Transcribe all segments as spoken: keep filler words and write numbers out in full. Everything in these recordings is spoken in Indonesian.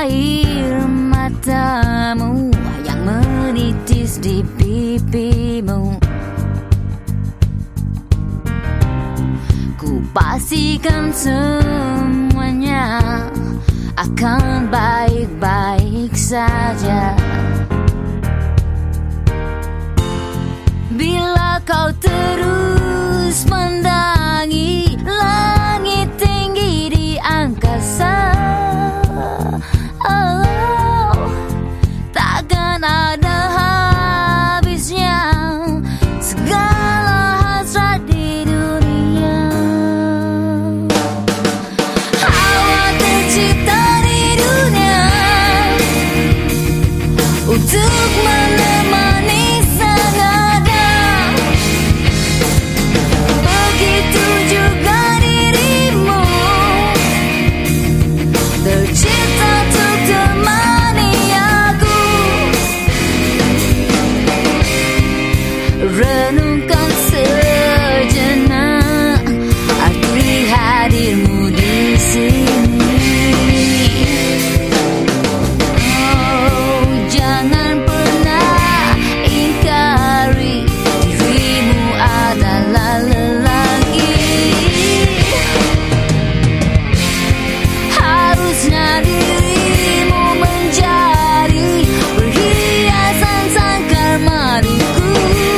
air matamu yang menitis di pipimu. Ku pastikan semuanya akan baik-baik saja bila kau terus mendangi langit tinggi di angkasa. Oh, takkan ada habisnya segala hasrat di dunia. Hawa tercipta di dunia untuk menemani sang Adam. Begitu juga dirimu tercipta untuk temani aku. Renungkan sejenak arti hadirmu di sini. Oh, jangan pernah ingkari dirimu adalah lelaki. Harusnya dirimu menjadi perhiasan sangkar maduku.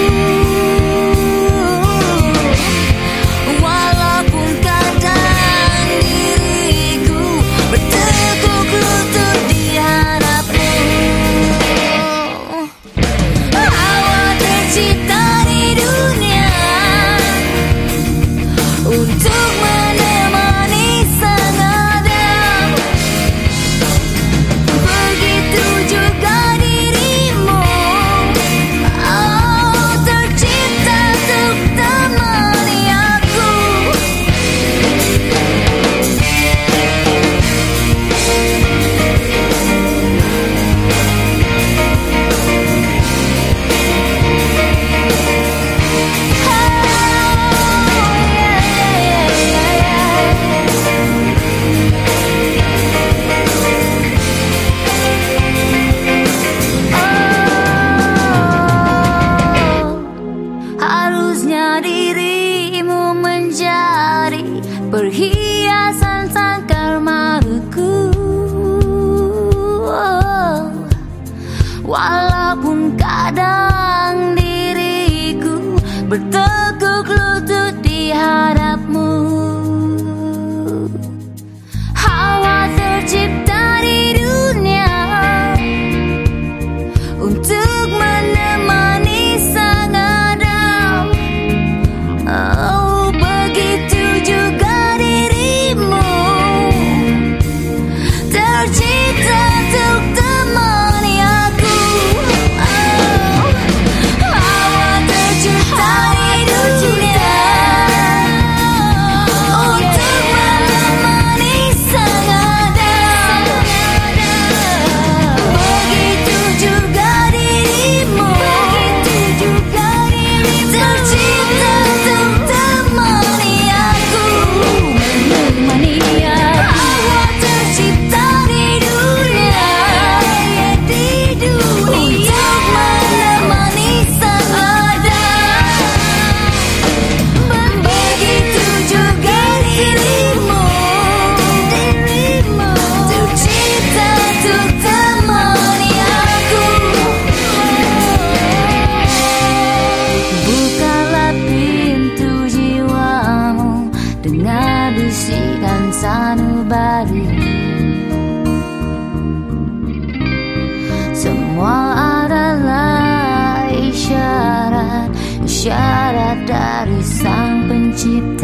Walaupun kadang diriku bertekuk lutut di hadapmu. Hawa tercipta di dunia untuk menemani sang Adam. Begitu juga dirimu, oh, tercipta untuk temani aku. Harusnya dirimu menjadi perhiasan sangkar maduku. Walaupun kadang diriku bertekuk lutut di hadapmu. Hawa tercipta di dunia untuk menemani sang Adam. Oh, begitu juga dirimu tercipta untuk temani aku. Oh, hawa tercipta di dunia untuk menemani sang Adam. Begitu juga dirimu tercipta untuk temani aku. Menemani aku. Hawa tercipta di dunia untuk menemani sang Adam. Begitu juga dirimu tercipta untuk temani aku. Bukalah pintu jiwamu dengan bisikan sanubari. Semua adalah isyarat, isyarat dari Sang Pencipta.